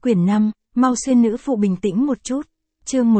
Quyển 5, mau xuyên nữ phụ bình tĩnh một chút. Chương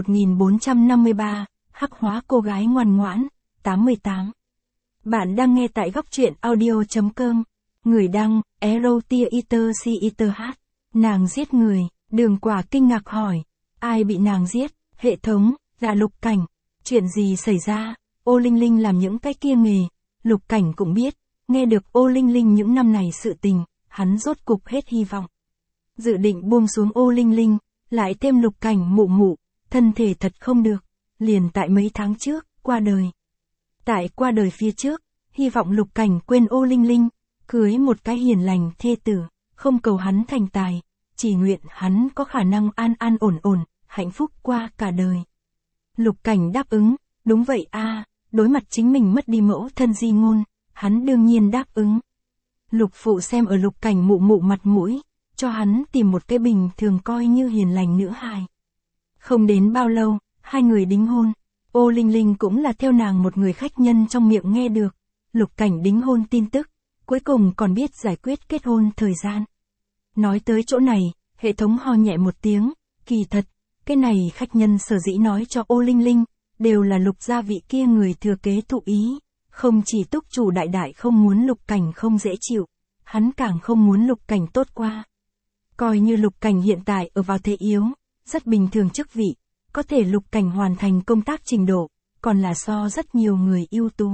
1453, hắc hóa cô gái ngoan ngoãn, 88. Bạn đang nghe tại góc truyện audio.com. Người đăng, Erotia Eater. Nàng giết người, Đường Quả kinh ngạc hỏi. Ai bị nàng giết? Hệ thống, là Lục Cảnh. Chuyện gì xảy ra? Ô Linh Linh làm những cái kia nghề. Lục Cảnh cũng biết, nghe được Ô Linh Linh những năm này sự tình, hắn rốt cục hết hy vọng. Dự định buông xuống Ô Linh Linh, lại thêm Lục Cảnh mụ mụ, thân thể thật không được, liền tại mấy tháng trước, qua đời. Tại qua đời phía trước, hy vọng Lục Cảnh quên Ô Linh Linh, cưới một cái hiền lành thê tử, không cầu hắn thành tài, chỉ nguyện hắn có khả năng an an ổn ổn, hạnh phúc qua cả đời. Lục Cảnh đáp ứng, đúng vậy a, đối mặt chính mình mất đi mẫu thân di ngôn, hắn đương nhiên đáp ứng. Lục phụ xem ở Lục Cảnh mụ mụ mặt mũi, cho hắn tìm một cái bình thường coi như hiền lành nữ hài. Không đến bao lâu, hai người đính hôn. Ô Linh Linh cũng là theo nàng một người khách nhân trong miệng nghe được. Lục Cảnh đính hôn tin tức, cuối cùng còn biết giải quyết kết hôn thời gian. Nói tới chỗ này, hệ thống ho nhẹ một tiếng, kỳ thật, cái này khách nhân sở dĩ nói cho Ô Linh Linh, đều là Lục gia vị kia người thừa kế thụ ý. Không chỉ túc chủ đại đại không muốn Lục Cảnh không dễ chịu, hắn càng không muốn Lục Cảnh tốt qua. Coi như Lục Cảnh hiện tại ở vào thế yếu, rất bình thường chức vị, có thể Lục Cảnh hoàn thành công tác trình độ, còn là so rất nhiều người ưu tú.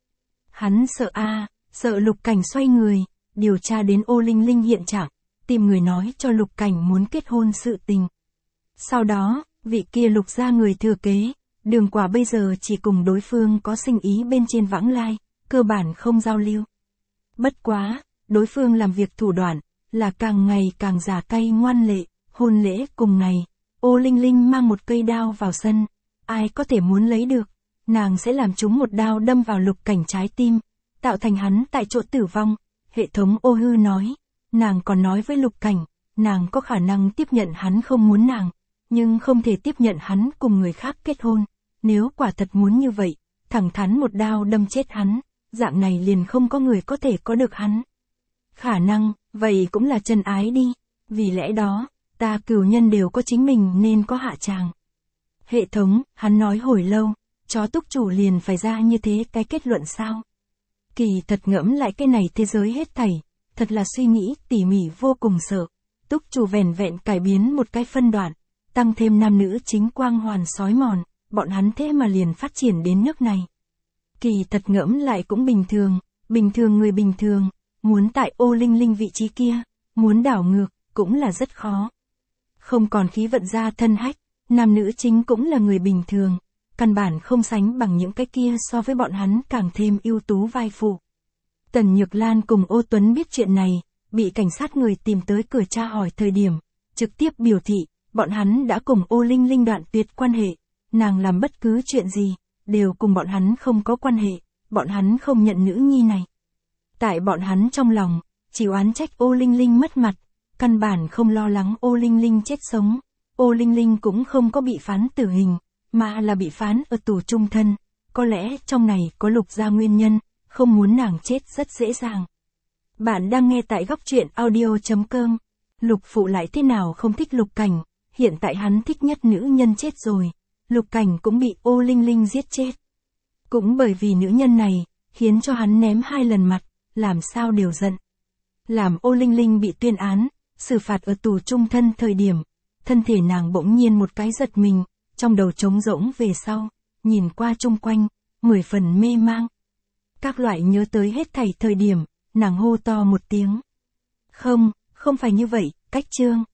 Hắn sợ sợ Lục Cảnh xoay người, điều tra đến Ô Linh Linh hiện trạng, tìm người nói cho Lục Cảnh muốn kết hôn sự tình. Sau đó, vị kia Lục gia người thừa kế, Đường Quả bây giờ chỉ cùng đối phương có sinh ý bên trên vãng lai, cơ bản không giao lưu. Bất quá, đối phương làm việc thủ đoạn, là càng ngày càng giả cay ngoan lệ. Hôn lễ cùng ngày, Ô Linh Linh mang một cây đao vào sân, ai có thể muốn lấy được, nàng sẽ làm chúng một đao đâm vào Lục Cảnh trái tim, tạo thành hắn tại chỗ tử vong. Hệ thống ô hư nói, nàng còn nói với Lục Cảnh, nàng có khả năng tiếp nhận hắn không muốn nàng, nhưng không thể tiếp nhận hắn cùng người khác kết hôn. Nếu quả thật muốn như vậy, thẳng thắn một đao đâm chết hắn, dạng này liền không có người có thể có được hắn. Khả năng, vậy cũng là chân ái đi, vì lẽ đó, ta cửu nhân đều có chính mình nên có hạ tràng. Hệ thống, hắn nói hồi lâu, chó túc chủ liền phải ra như thế cái kết luận sao? Kỳ thật ngẫm lại cái này thế giới hết thảy, thật là suy nghĩ tỉ mỉ vô cùng sợ. Túc chủ vẻn vẹn cải biến một cái phân đoạn, tăng thêm nam nữ chính quang hoàn sói mòn, bọn hắn thế mà liền phát triển đến nước này. Kỳ thật ngẫm lại cũng bình thường người bình thường, muốn tại Ô Linh Linh vị trí kia, muốn đảo ngược, cũng là rất khó. Không còn khí vận ra thân hách, nam nữ chính cũng là người bình thường, căn bản không sánh bằng những cái kia so với bọn hắn càng thêm ưu tú vai phụ. Tần Nhược Lan cùng Ô Tuấn biết chuyện này, bị cảnh sát người tìm tới cửa tra hỏi thời điểm, trực tiếp biểu thị, bọn hắn đã cùng Ô Linh Linh đoạn tuyệt quan hệ, nàng làm bất cứ chuyện gì, đều cùng bọn hắn không có quan hệ, bọn hắn không nhận nữ nhi này. Tại bọn hắn trong lòng, chỉ oán trách Ô Linh Linh mất mặt, căn bản không lo lắng Ô Linh Linh chết sống. Ô Linh Linh cũng không có bị phán tử hình, mà là bị phán ở tù chung thân. Có lẽ trong này có Lục gia nguyên nhân, không muốn nàng chết rất dễ dàng. Bạn đang nghe tại góc truyện audio.com. Lục phụ lại thế nào không thích Lục Cảnh, hiện tại hắn thích nhất nữ nhân chết rồi. Lục Cảnh cũng bị Ô Linh Linh giết chết. Cũng bởi vì nữ nhân này, khiến cho hắn ném 2 lần mặt, làm sao đều giận. Làm Ô Linh Linh bị tuyên án, xử phạt ở tù chung thân thời điểm, thân thể nàng bỗng nhiên một cái giật mình, trong đầu trống rỗng về sau, nhìn qua chung quanh, 10 phần mê mang. Các loại nhớ tới hết thảy thời điểm, nàng hô to một tiếng. Không phải như vậy, cách chương.